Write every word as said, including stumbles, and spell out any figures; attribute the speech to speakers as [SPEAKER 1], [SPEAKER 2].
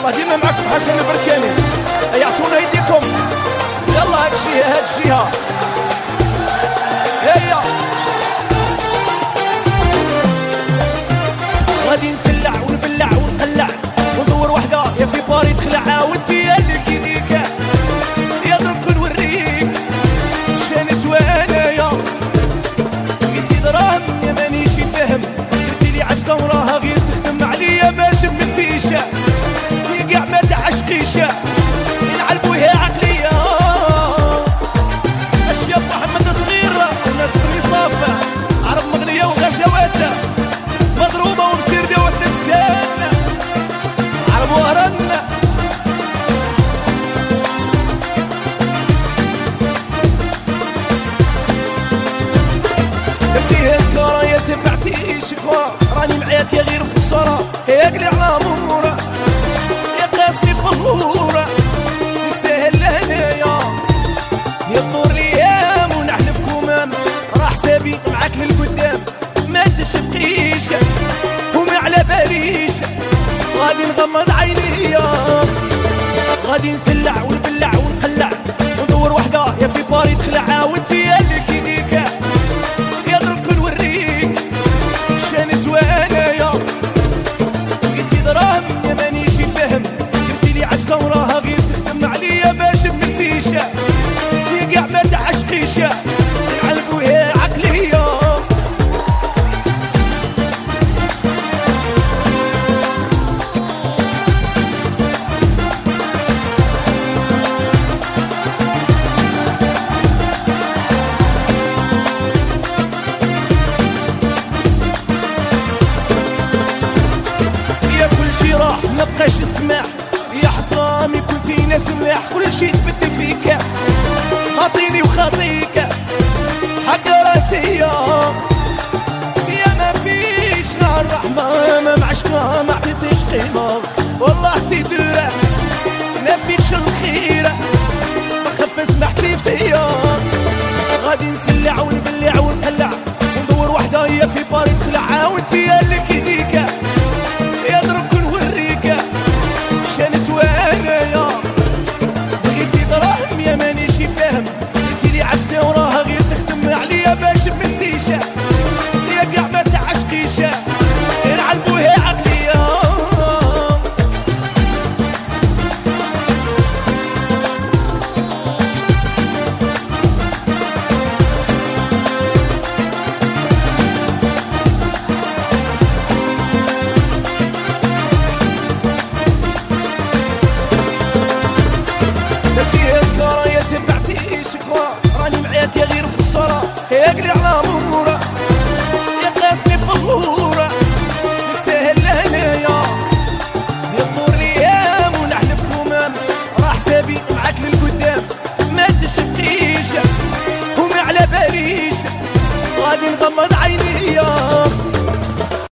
[SPEAKER 1] الله ديما معكم حسن البركاني، يعطونا يديكم. يلا هاد الجهة هاد الجهة هيا غادي نسلع ونبلع ونقلع وندور وحدة يا في باري تخلع وانتي يا اللي كيديك يا درك نوريك شان سوانايا قلتي دراهم يا مانيش فاهم قلتي لي عفسة وراها غير تخدم عليا ما شمتيش يا كاع ما تعشقيش نعلبوها عقلية الشاب محمد صغير وناس بالرصافة عرب مغنية وغزوات مضروبة ومسير دوت لمسان عرب وهران انتي سكارة يا تبعتي شكوى راني معاك يا غير في خسارة هيك لي على مورة يا قاسني فلورة نستاهل هنايا يا طور ليام ونحلف كمام راح حسابي معاك للقدام ما تشفقيش وما على باليش غادي نغمض عينيا غادي نسلع ونبلع ونقلع وندور وحدة يا في باري تخلع وانتي يا اللي كيديك يا درك نوريك شان زوانايا قلتي دراهم يا مانيش فاهم قلتي لي عفسة وراها غير تخدم عليا ما شمتيش يا كاع ما تعشقيش نعلبوها عقلية راح مبقاش السماح يا حصرامي كنتي ناس ملاح كل شي تبدل فيك خاطيني وخاطيك حق راتيا يا ما فيش نهار الرحمة ما معشقة ما عطيتيش قيمة والله سيدورة ما فيكش الخير ما خف سمحتي فيا غادي نسلع ونبلع ونقلع وندور وحدة هي في باري تخلع وانتي يا اللي كيديك يا درك نوريك شان سوانايا بغيتي دراهم يا مانيش فاهم قلتي لي عفسة وراها غير تخدم عليا ما شمتيش يا كاع ما تعشقيش نعلبوها عقلية سكارة يا تبعتي شكوى راني معاك يا غير في خسارة هيك لي على مورة يا قاسني فلورة نستاهل هنايا يا طور ليام ونحلف كمام راح حسابي معاك للقدام